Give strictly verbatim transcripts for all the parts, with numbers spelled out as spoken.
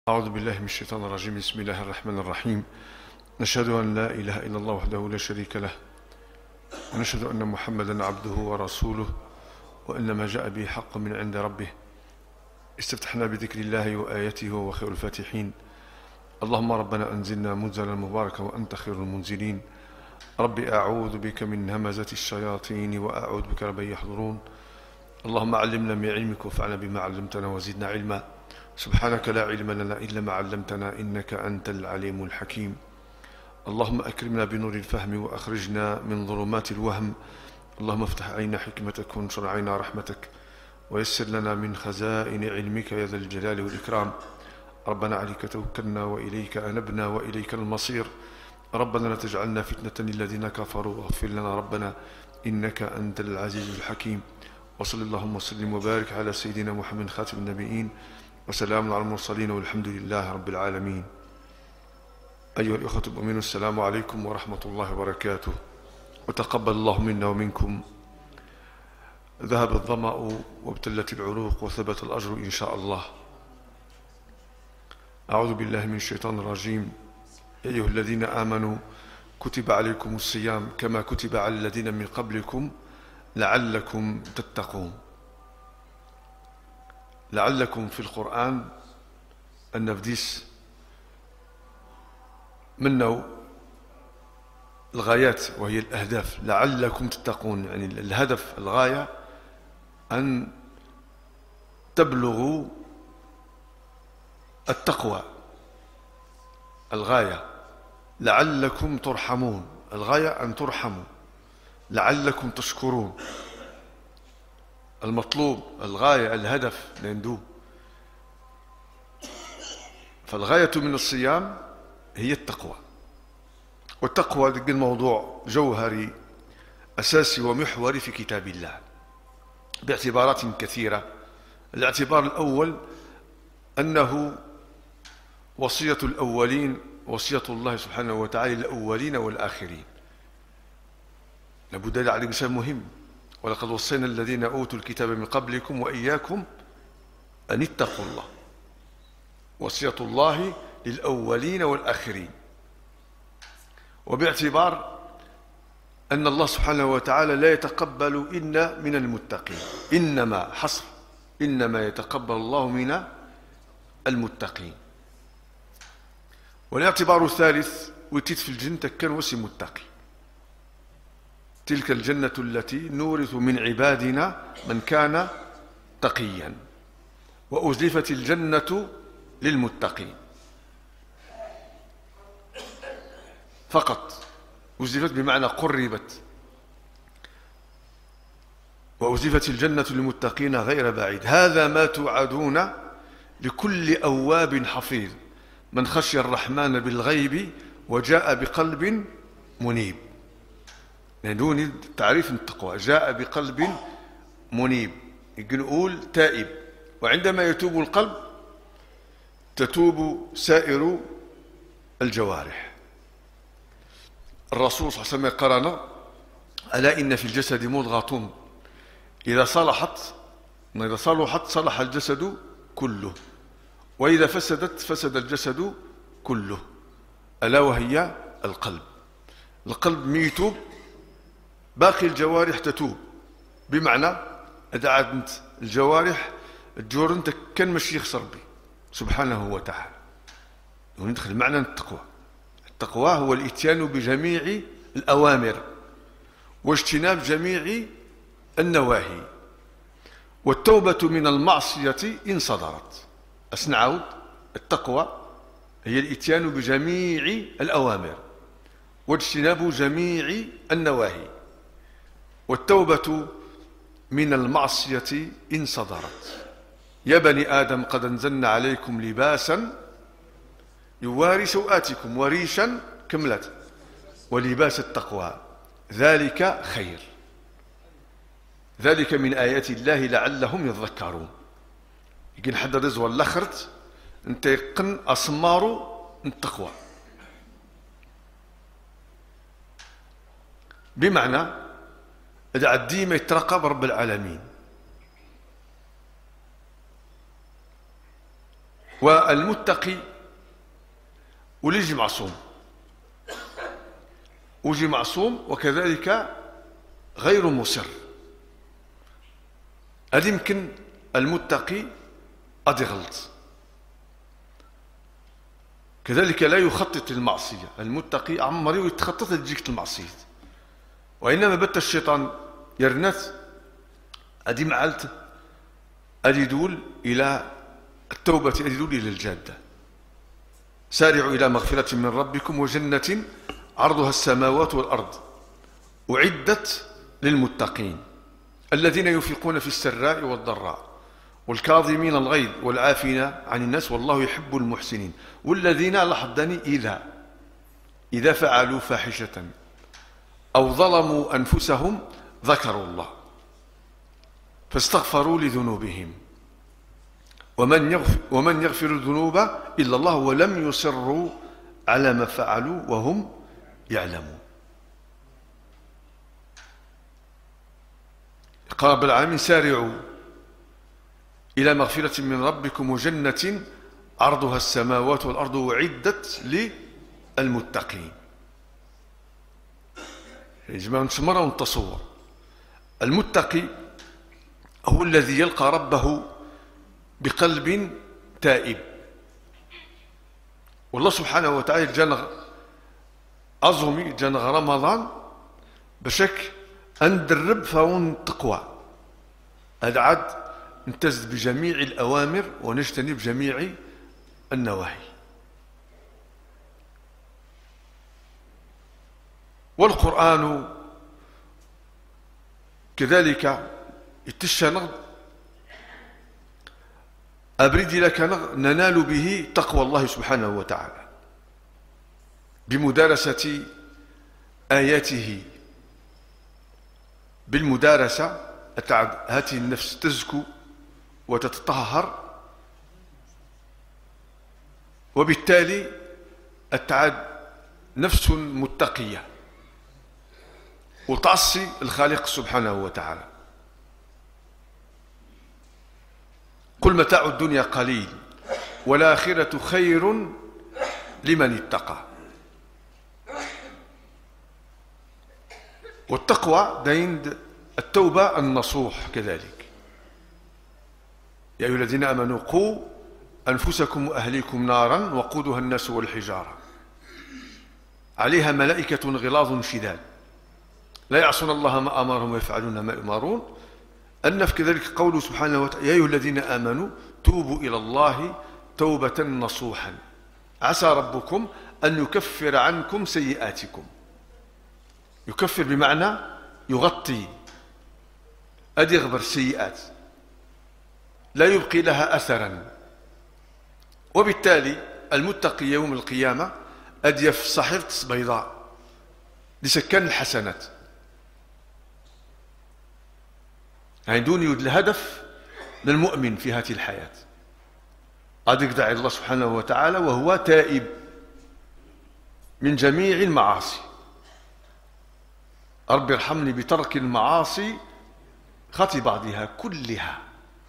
أعوذ بالله من الشيطان الرجيم. بسم الله الرحمن الرحيم. نشهد أن لا إله إلا الله وحده لا شريك له، ونشهد أن محمدا عبده ورسوله، وأن ما جاء به حق من عند ربه. استفتحنا بذكر الله وآياته وهو خير الفاتحين. اللهم ربنا أنزلنا منزلا مباركا وأنت خير المنزلين. ربي أعوذ بك من همزات الشياطين وأعوذ بك رب يحضرون. اللهم علمنا من علمك وانفعنا بما علمتنا وزدنا علما. سبحانك لا علم لنا إلا ما علمتنا إنك أنت العليم الحكيم. اللهم أكرمنا بنور الفهم وأخرجنا من ظلمات الوهم. اللهم افتح علينا حكمتك وانشر علينا رحمتك ويسر لنا من خزائن علمك يا ذا الجلال والإكرام. ربنا عليك توكلنا وإليك أنبنا وإليك المصير. ربنا لا تجعلنا فتنة للذين كفروا واغفر لنا ربنا إنك أنت العزيز الحكيم. وصل اللهم وسلم وبارك على سيدنا محمد خاتم النبيين، وسلام على المرسلين، والحمد لله رب العالمين. أيها الأخوة المؤمنون، السلام عليكم ورحمة الله وبركاته، وتقبل الله منا ومنكم. ذهب الظمأ وابتلت العروق وثبت الأجر إن شاء الله. أعوذ بالله من الشيطان الرجيم. يا أيها الذين آمنوا كتب عليكم الصيام كما كتب على الذين من قبلكم لعلكم تتقون. لعلكم في القرآن النفديس منه الغايات وهي الأهداف. لعلكم تتقون يعني الهدف، الغاية أن تبلغوا التقوى. الغاية لعلكم ترحمون، الغاية أن ترحموا، لعلكم تشكرون. المطلوب، الغاية، الهدف نندو. فالغاية من الصيام هي التقوى، والتقوى ذلك الموضوع جوهري أساسي ومحوري في كتاب الله باعتبارات كثيرة. الاعتبار الأول أنه وصية الأولين، وصية الله سبحانه وتعالى للأولين والآخرين. لابد على الإنسان مهم. ولقد وصينا الذين أوتوا الكتاب من قبلكم وإياكم أن اتقوا الله. وصية الله للأولين والآخرين. وباعتبار أن الله سبحانه وتعالى لا يتقبل إلا من المتقين، إنما حصر إنما يتقبل الله من المتقين. والاعتبار الثالث وتيت في الجنة كان وسي متقي. تلك الجنة التي نورث من عبادنا من كان تقيا، وأزلفت الجنة للمتقين فقط. أزلفت بمعنى قربت. وأزلفت الجنة للمتقين غير بعيد. هذا ما توعدون لكل أواب حفيظ من خشي الرحمن بالغيب وجاء بقلب منيب. دون تعريف التقوى، جاء بقلب منيب، نقول تائب. وعندما يتوب القلب تتوب سائر الجوارح. الرسول صلى الله عليه وسلم قرن: ألا إن في الجسد مضغة إذا صلحت إذا صلحت صلح الجسد كله، وإذا فسدت فسد الجسد كله، ألا وهي القلب. القلب ميتوب، باقي الجوارح تتوب. بمعنى إذا عدت الجوارح الجور انت كان ماشي يخسر بي سبحانه وتعالى. وندخل معنى التقوى. التقوى هو الاتيان بجميع الأوامر واجتناب جميع النواهي، والتوبة من المعصية إن صدرت. أسنعود التقوى هي الاتيان بجميع الأوامر واجتناب جميع النواهي، والتوبة من المعصية إن صدرت. يا بني آدم قد أنزلنا عليكم لباسا يواري سوآتكم وريشا كملت ولباس التقوى ذلك خير. ذلك من آيات الله لعلهم يذكرون. يمكن حد رزوة اللخرت انت يقن أسمار التقوى، بمعنى إذا ديما يترقب رب العالمين. والمتقي وليجي معصوم، وجي معصوم وكذلك غير مصر. هذا يمكن المتقي أدي غلط، كذلك لا يخطط للمعصية. المتقي عمري يتخطط تجيك المعصية، وإنما بت الشيطان يرنث أدي معلت أدي يدول إلى التوبة، أدي يدول إلى الجادة. سارعوا إلى مغفرة من ربكم وجنة عرضها السماوات والأرض أعدت للمتقين الذين ينفقون في السراء والضراء والكاظمين الغيظ والعافين عن الناس والله يحب المحسنين. والذين لاحظني إذا إذا فعلوا فاحشة أو ظلموا أنفسهم ذكروا الله فاستغفروا لذنوبهم ومن يغفر, ومن يغفر الذنوب إلا الله ولم يصروا على ما فعلوا وهم يعلمون. قال رب العالمين سارعوا إلى مغفرة من ربكم وجنة عرضها السماوات والأرض أعدت للمتقين. يا جماعة نتمرى ونتصور المتقي هو الذي يلقى ربه بقلب تائب. والله سبحانه وتعالى جانا أظمي جانا رمضان بشك أندرب فون التقوى، هذا عاد نتزد بجميع الأوامر ونجتنب جميع النواهي. والقرآن كذلك يتشنغ أبرد لك ننال به تقوى الله سبحانه وتعالى بمدارسة آياته. بالمدارسة هذه النفس تزكو وتتطهر، وبالتالي التعاد نفس متقية وتعصي الخالق سبحانه وتعالى. قل متاع الدنيا قليل والآخرة خير لمن اتقى. والتقوى عند التوبة النصوح كذلك. يا أيها الذين آمنوا قوا أنفسكم وأهليكم نارا وقودها الناس والحجارة عليها ملائكة غلاظ شداد لا يعصون الله ما أمرهم ويفعلون ما يؤمرون. النف كذلك قوله سبحانه وتعالى يا أيها الذين آمنوا توبوا إلى الله توبة نصوحا عسى ربكم أن يكفر عنكم سيئاتكم. يكفر بمعنى يغطي، أدي يغبر السيئات لا يبقي لها أثرا. وبالتالي المتقي يوم القيامة أدي في صحيفة بيضاء لسكان الحسنات يعني دون يود الهدف للمؤمن في هذه الحياة. قد يدعي الله سبحانه وتعالى وهو تائب من جميع المعاصي. رب ارحمني بترك المعاصي خطي بعضها كلها.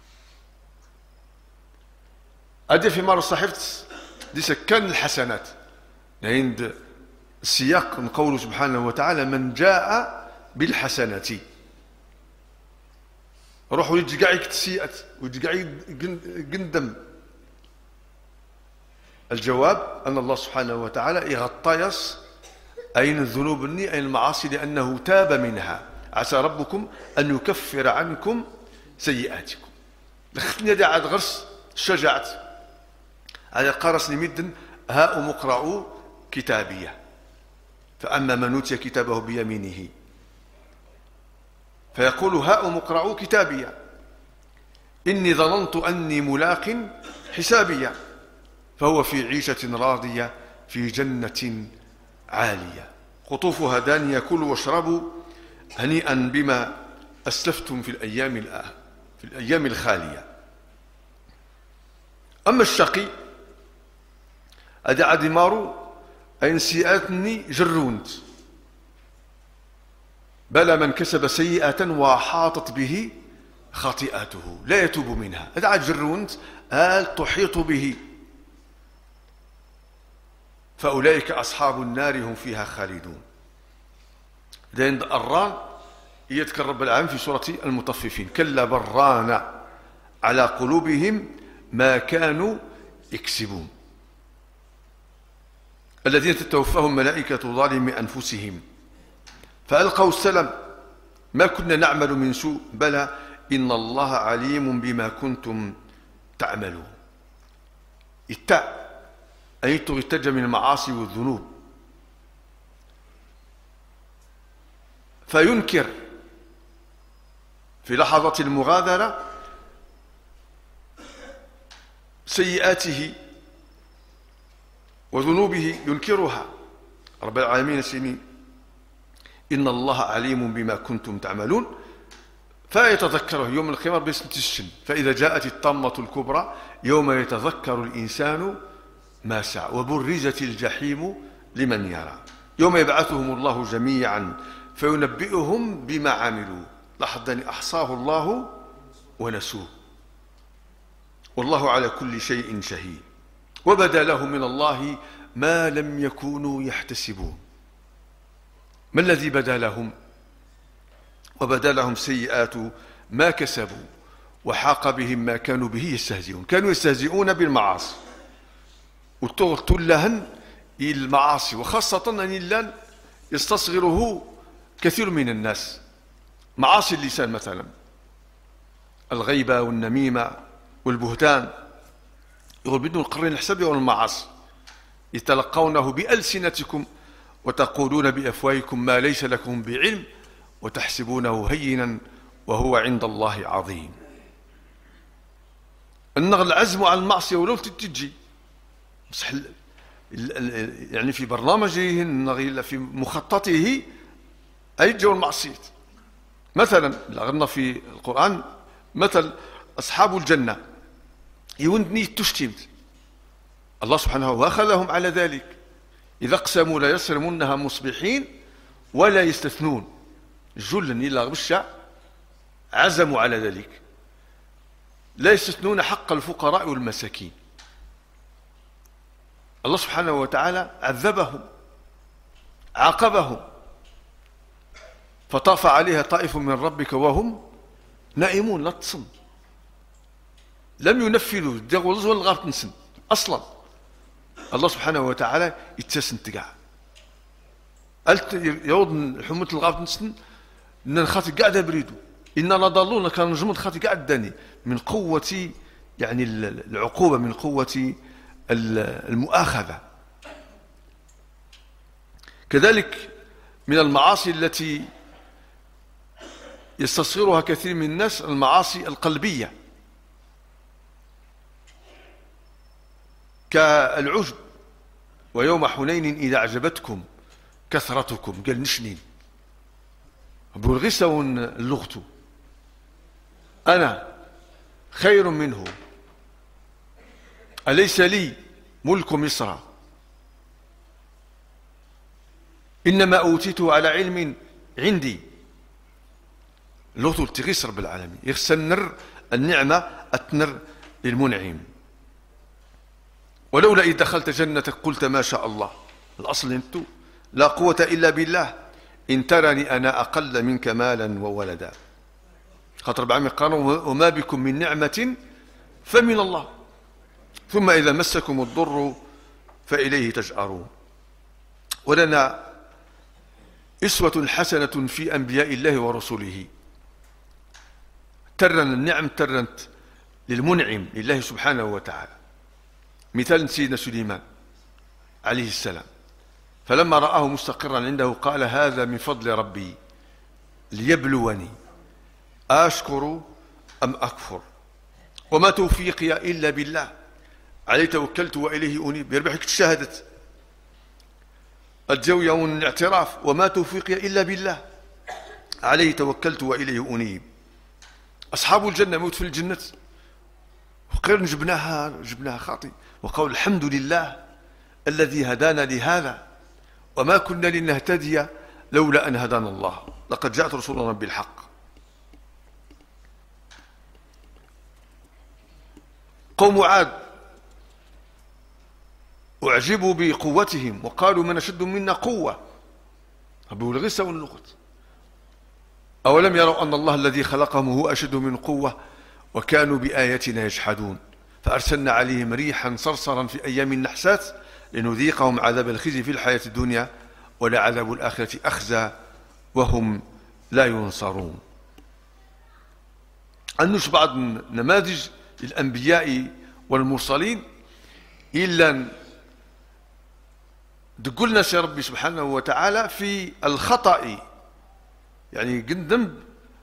أدي في مرة صحيفة دي سكان الحسنات عند السياق من قوله سبحانه وتعالى من جاء بالحسنة روحوا يتقعي كتسيئت ويتقعي قندم. الجواب أن الله سبحانه وتعالى يغطيس أين الذنوب الني أين المعاصي لأنه تاب منها عسى ربكم أن يكفر عنكم سيئاتكم. لختني هذا عاد غرس شجعت هذا قرص لمدن هاؤم اقرأوا كتابية فأما من أوتي كتابه بيمينه فيقول هاؤم اقرأوا كتابية إني ظننت أني ملاق حسابية فهو في عيشة راضية في جنة عالية قطوفها دانية كلوا واشربوا هنيئا بما أسلفتم في الأيام في الأيام الخالية. أما الشقي أدعى دمارو أين سيئاتني جرونت بلى من كسب سيئة وحاطت به خطيئته لا يتوب منها. أدعى جرونت آل تحيط به فأولئك أصحاب النار هم فيها خالدون. لأن الران يذكر رب العالمين في سورة المطففين: كلا بران على قلوبهم ما كانوا يكسبون. الذين تتوفاهم ملائكة ظالمي أنفسهم فألقوا السلم: ما كنا نعمل من سوء بلى إن الله عليم بما كنتم تعملون. التاء أي ترتج من المعاصي والذنوب، فينكر في لحظة المغادرة سيئاته وذنوبه، ينكرها. رب العالمين سمين إن الله عليم بما كنتم تعملون، فيتذكره يوم القيامة باسم الشن. فإذا جاءت الطامة الكبرى يوم يتذكر الإنسان ما سعى وبرزت الجحيم لمن يرى يوم يبعثهم الله جميعا فينبئهم بما عملوا لحظة أحصاه الله ونسوه والله على كل شيء شهيد. وبدا لهم من الله ما لم يكونوا يحتسبون. ما الذي بدا لهم؟ وبدا لهم سيئات ما كسبوا وحاق بهم ما كانوا به يستهزئون. كانوا يستهزئون بالمعاصي وتلهن المعاصي، وخاصة أن اللان يستصغره كثير من الناس. معاصي اللسان مثلا، الغيبة والنميمة والبهتان، يقول بدون القرين الحساب والمعاصي يتلقونه بألسنتكم وتقولون بأفواهكم ما ليس لكم بعلم وتحسبونه هينا وهو عند الله عظيم. النغل العزم على المعصية ولو تجي يعني في برنامجه في مخططه أي جو المعصية. مثلا لغنا في القرآن مثل أصحاب الجنة يوندني تشتمت الله سبحانه وأخذهم على ذلك إذا اقسموا لا يصرمونها مصبحين ولا يستثنون. جلا إلا غبشة عزموا على ذلك، لا يستثنون حق الفقراء والمساكين. الله سبحانه وتعالى عذبهم عاقبهم فطاف عليها طائف من ربك وهم نائمون. لا تصم، لم ينفذوا دغولز ولا تنسن اصلا. الله سبحانه وتعالى يتسن تقع قالت يوض حمة الغاب نسن نخاطي قاعده بريدو إننا نضلون كان نجمد خاطي قاعد داني من قوة يعني العقوبة، من قوة المؤاخذة. كذلك من المعاصي التي يستصغرها كثير من الناس المعاصي القلبية كالعجب. ويوم حنين إذا أعجبتكم كثرتكم قال نشنين بورغسون اللغة أنا خير منه أليس لي ملك مصر إنما أوتيته على علم عندي. لغة التغيس رب العالمين يخسنر النعمة أتنر للمنعم. ولولا إذ دخلت جنتك قلت ما شاء الله. الأصل أنتو لا قوة إلا بالله إن ترني أنا أقل منك مالا وولدا. خاطر بعمي قالوا وما بكم من نعمة فمن الله ثم إذا مسكم الضر فإليه تجأرون. ولنا إسوة حسنة في أنبياء الله ورسله. ترن النعم ترنت للمنعم لله سبحانه وتعالى. مثال سيدنا سليمان عليه السلام فلما رآه مستقرا عنده قال هذا من فضل ربي ليبلوني أشكر أم أكفر وما توفيقي إلا بالله عليه توكلت وإليه أنيب. يربحك الشهادة الجو يوم الاعتراف وما توفيقي إلا بالله عليه توكلت وإليه أنيب. أصحاب الجنة موت في الجنة وقيل جبناها جبناها خاطي وقول الحمد لله الذي هدانا لهذا وما كنا لنهتدي لولا أن هدانا الله لقد جاءت رسولنا بالحق. قوم عاد أعجبوا بقوتهم وقالوا من أشد منا قوة. أبو الغسة والنقط. أولم يروا أن الله الذي خلقهم هو أشد من قوة وكانوا بآياتنا يجحدون فأرسلنا عليهم ريحا صرصرا في أيام نحسات لنذيقهم عذاب الخزي في الحياة الدنيا ولعذاب الآخرة أخزى وهم لا ينصرون. أنش بعض نماذج الأنبياء والمرسلين إلا تقولنا يا ربي سبحانه وتعالى في الخطأ، يعني قدم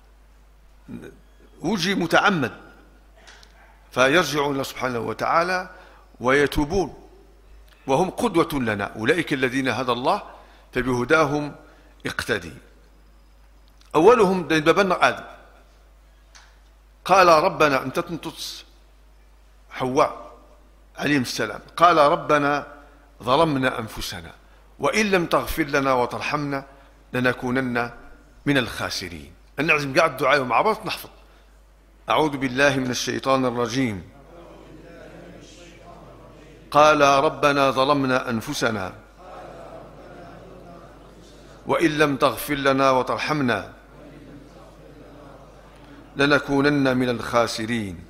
وجي متعمد فيرجعون الله سبحانه وتعالى ويتوبون وهم قدوة لنا. أولئك الذين هدى الله فبهداهم اقتدي. أولهم بابنا آدم قال ربنا أنت تنتص حواء عليهم السلام قال ربنا ظلمنا أنفسنا وإن لم تغفر لنا وترحمنا لنكونن من الخاسرين. نعزم قاعد الدعاء مع بعض نحفظ. أعوذ بالله من الشيطان الرجيم. قال ربنا ظلمنا أنفسنا وإن لم تغفر لنا وترحمنا لنكونن من الخاسرين.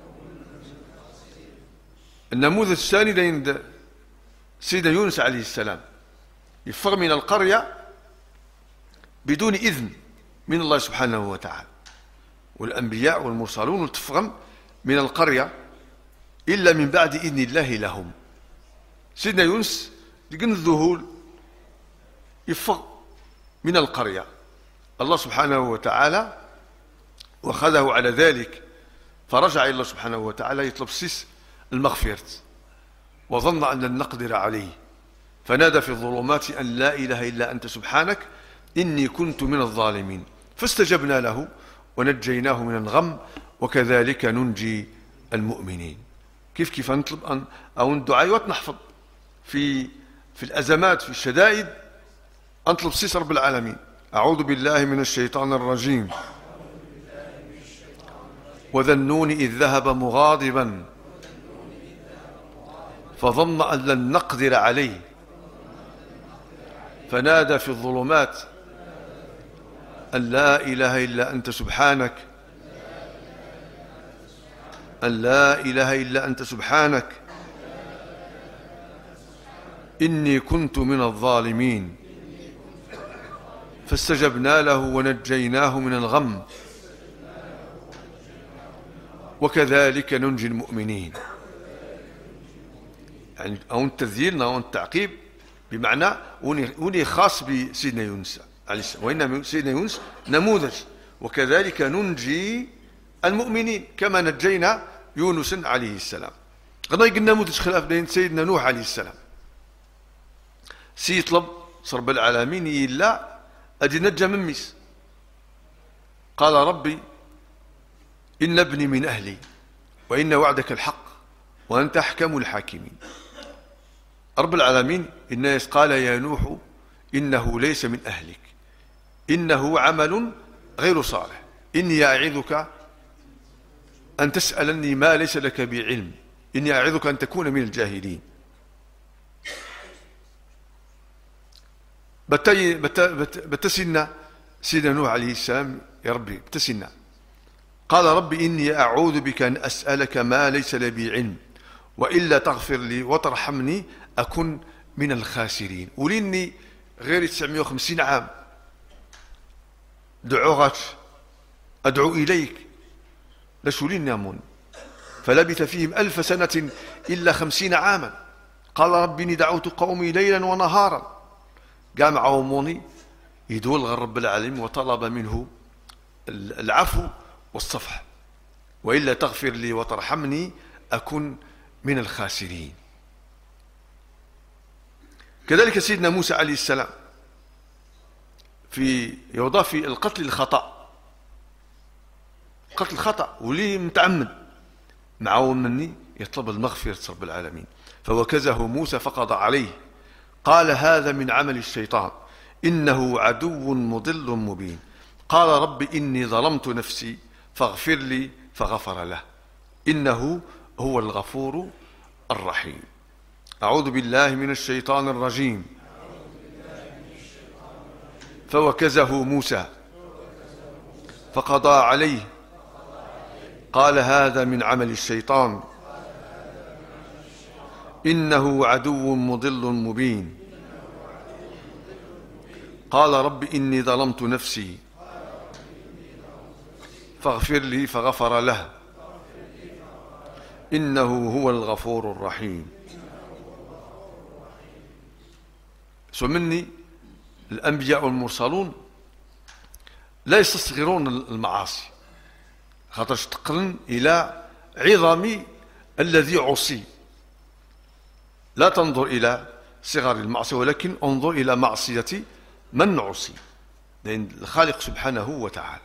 النموذج الثاني عند سيدنا يونس عليه السلام يفر من القرية بدون إذن من الله سبحانه وتعالى، والأنبياء والمرسلون تفغم من القرية إلا من بعد إذن الله لهم. سيدنا يونس لقن الذهول يفر من القرية، الله سبحانه وتعالى وخذه على ذلك فرجع إلى الله سبحانه وتعالى يطلب سيس المغفرة وظن أن لن نقدر عليه فنادى في الظلمات أن لا إله إلا أنت سبحانك إني كنت من الظالمين فاستجبنا له ونجيناه من الغم وكذلك ننجي المؤمنين. كيف كيف نطلب أن أو الدعاء وتنحفظ في في الأزمات في الشدائد أنطلب سيس رب العالمين. أعوذ بالله من الشيطان الرجيم. وذا النون إذ ذهب مغاضبا فظن أن لن نقدر عليه فنادى في الظلمات أن لا إله إلا أنت سبحانك أن لا إله إلا أنت سبحانك إني كنت من الظالمين فاستجبنا له ونجيناه من الغم وكذلك ننجي المؤمنين. يعني أو التذييل أو التعقيب بمعنى وني خاص بسيدنا يونس عليه السلام، وإن سيدنا يونس نموذج وكذلك ننجي المؤمنين كما نجينا يونس عليه السلام. غدا يقول نموذج خلاف بين سيدنا نوح عليه السلام سيطلب صرب العالمين إلا أدي نجى من ميس قال ربي إن ابني من أهلي وإن وعدك الحق وأنت أحكم الحاكمين. رب العالمين الناس قال يا نوح إنه ليس من أهلك إنه عمل غير صالح إني أعظك أن تسألني ما ليس لك بعلم إني أعظك أن تكون من الجاهلين. بتسنا سيدنا نوح عليه السلام يا ربي بتسنا قال ربي إني أعوذ بك أن أسألك ما ليس لي بعلم وإلا تغفر لي وترحمني أكن من الخاسرين. وليني غير تسعمائة وخمسين عام دعوغات أدعو إليك لشولين نامون فلبث فيهم ألف سنة إلا خمسين عاما قال ربي إني دعوت قومي ليلا ونهارا قام عوموني يدول رب العالمين وطلب منه العفو والصفح وإلا تغفر لي وترحمني أكن من الخاسرين. كذلك سيدنا موسى عليه السلام في يوضع في القتل الخطأ قتل الخطأ وليه متعمد معاون مني يطلب المغفرة رب العالمين فوكزه موسى فقضى عليه قال هذا من عمل الشيطان إنه عدو مضل مبين قال رب إني ظلمت نفسي فاغفر لي فغفر له إنه هو الغفور الرحيم. أعوذ بالله من الشيطان الرجيم. فوكزه موسى فقضى عليه قال هذا من عمل الشيطان إنه عدو مضل مبين. قال رب إني ظلمت نفسي فاغفر لي فغفر له إنه هو الغفور الرحيم. سمني الأنبياء والمرسلون لا يستصغرون المعاصي، خاطر تقرن إلى عظم الذي عصي. لا تنظر إلى صغر المعصية ولكن انظر إلى معصية من عصي، لأن الخالق سبحانه وتعالى.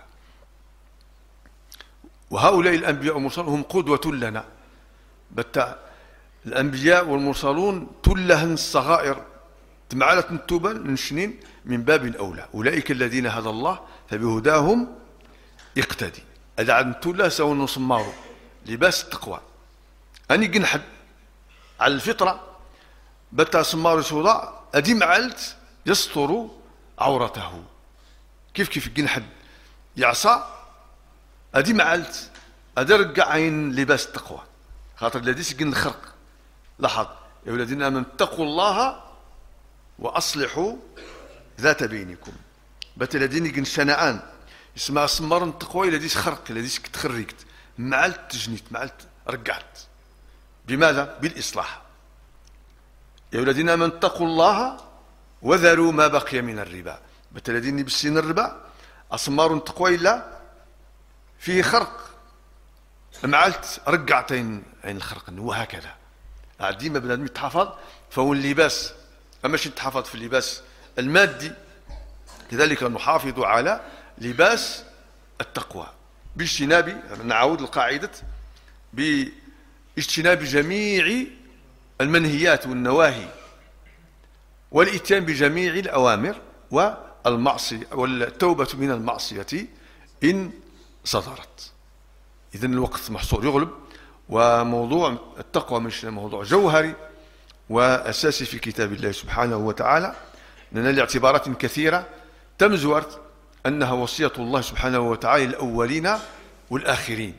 وهؤلاء الأنبياء والمرسلون هم قدوة لنا. بتا الأنبياء والمرسلون تلهن الصغائر تمعلت التوبة نشنين من باب أولى. أولئك الذين هدى الله فبهداهم يقتدي. هذا عن تلا سوى نصمارو لباس التقوى أني جنحد على الفطرة بتا سمارو سوضاء أدي معلت يستر عورته. كيف كيف جنحد يعصى أدي معلت أدرق عين لباس التقوى، خاطر الذي سجن الخرق. لاحظ يا الذين آمنوا اتقوا الله وأصلحوا ذات بينكم. بات الذين يجن شنعان يسمع سمار التقوى الذي خرق الذي تخرجت معلت تجنيت معلت رجعت. بماذا؟ بالإصلاح. يا الذين آمنوا اتقوا الله وذروا ما بقي من الربا. بات الذين يبسين الربا أسمار التقوى إلا فيه خرق معلت رجعتين عين الخرق. وهكذا ديما بنادم يتحفظ فهو اللباس، أما شي تحفظ في اللباس المادي كذلك نحافظ على لباس التقوى باجتناب، نعود القاعدة باجتناب جميع المنهيات والنواهي والإتيان بجميع الأوامر والمعصية والتوبة من المعصية إن صدرت. إذن الوقت محصور يغلب، وموضوع التقوى مش موضوع جوهري وأساسي في كتاب الله سبحانه وتعالى، لأن الاعتبارات كثيرة تمزورت أنها وصية الله سبحانه وتعالى للأولين والآخرين.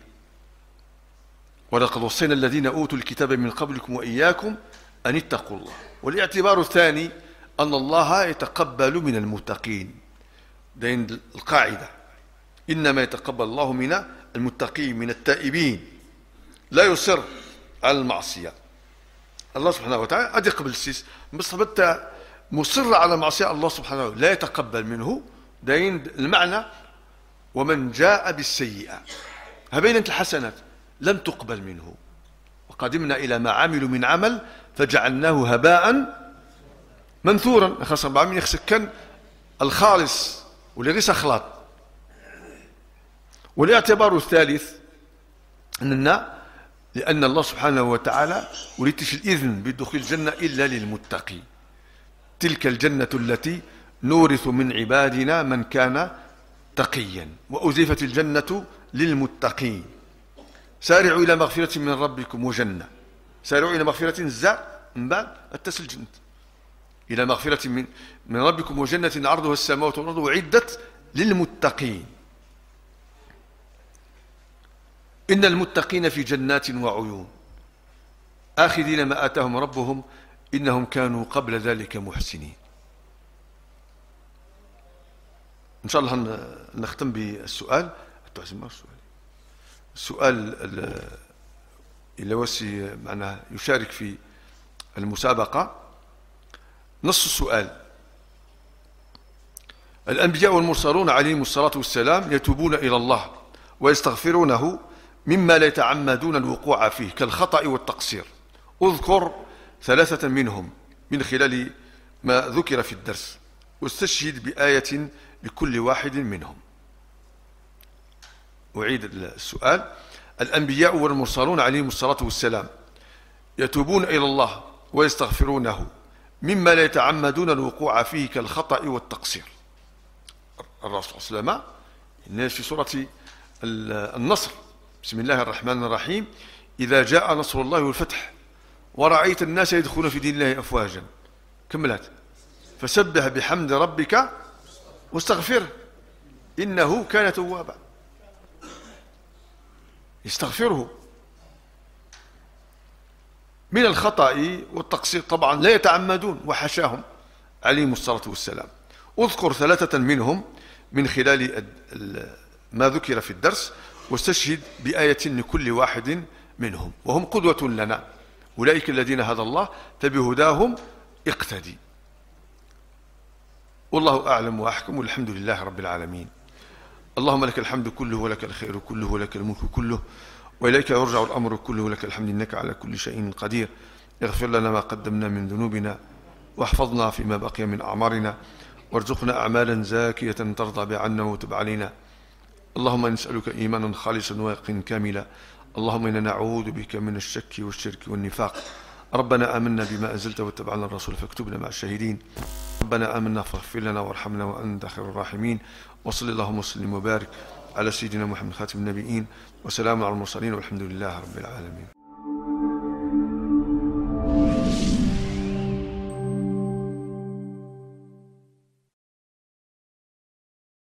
ولقد وصينا الذين أوتوا الكتاب من قبلكم وإياكم أن اتقوا الله. والاعتبار الثاني أن الله يتقبل من المتقين، لأن القاعدة إنما يتقبل الله من المتقين من التائبين، لا يصر على المعصية. الله سبحانه وتعالى قد يقبل السيس بس بتا مصر على معصية الله سبحانه وتعالى لا يتقبل منه. دين المعنى ومن جاء بالسيئة هبينت الحسنات لم تقبل منه وقدمنا إلى ما عملوا من عمل فجعلناه هباء منثورا. خاصة بعمل يخسكن الخالص واللي غير أخلاط. والاعتبار الثالث أننا لأن الله سبحانه وتعالى وليتش الإذن بدخول الجنة إلا للمتقين. تلك الجنة التي نورث من عبادنا من كان تقيا وأزلفت الجنة للمتقين. سارعوا إلى مغفرة من ربكم وجنة. سارعوا إلى مغفرة الزاء من بعد التسل جنة إلى مغفرة من, من ربكم وجنة عرضها السماوات والأرض وعدت للمتقين. إن المتقين في جنات وعيون آخذين ما آتاهم ربهم إنهم كانوا قبل ذلك محسنين. إن شاء الله نختم بالسؤال. السؤال اللي وسي معناه يشارك في المسابقة. نص السؤال: الأنبياء والمرسلون عليهم الصلاة والسلام يتوبون إلى الله ويستغفرونه مما لا يتعمدون الوقوع فيه كالخطأ والتقصير. اذكر ثلاثة منهم من خلال ما ذكر في الدرس واستشهد بآية لكل واحد منهم. أعيد السؤال: الأنبياء والمرسلون عليهم الصلاة والسلام يتوبون إلى الله ويستغفرونه مما لا يتعمدون الوقوع فيه كالخطأ والتقصير. الرسول صلى الله عليه وسلم في سورة النصر: بسم الله الرحمن الرحيم: إذا جاء نصر الله والفتح ورأيت الناس يدخلون في دين الله أفواجا. كملت: فسبح بحمد ربك واستغفره إنه كان توابا. يستغفره من الخطأ والتقصير، طبعا لا يتعمدون وحشاهم عليهم الصلاة والسلام. اذكر ثلاثة منهم من خلال ما ذكر في الدرس، واستشهد بآية لكل واحد منهم، وهم قدوة لنا. أولئك الذين هدى الله فبهداهم اقتدي. والله أعلم وأحكم، والحمد لله رب العالمين. اللهم لك الحمد كله ولك الخير كله ولك الملك كله وإليك يرجع الأمر كله ولك الحمد إنك على كل شيء قدير. اغفر لنا ما قدمنا من ذنوبنا واحفظنا فيما بقي من أعمارنا وارزقنا أعمالا زاكية ترضى بعنا وتب علينا. اللهم نسألك إيمانا خالصا ويقينا كاملا. اللهم إنا نعوذ بك من الشك والشرك والنفاق. ربنا آمنا بما أنزلت واتبعنا الرسول فاكتبنا مع الشاهدين. ربنا آمنا فاغفر لنا وارحمنا وأنت خير الراحمين. وصل اللهم وسلم وبارك على سيدنا محمد خاتم النبيين، وسلام على المرسلين، والحمد لله رب العالمين.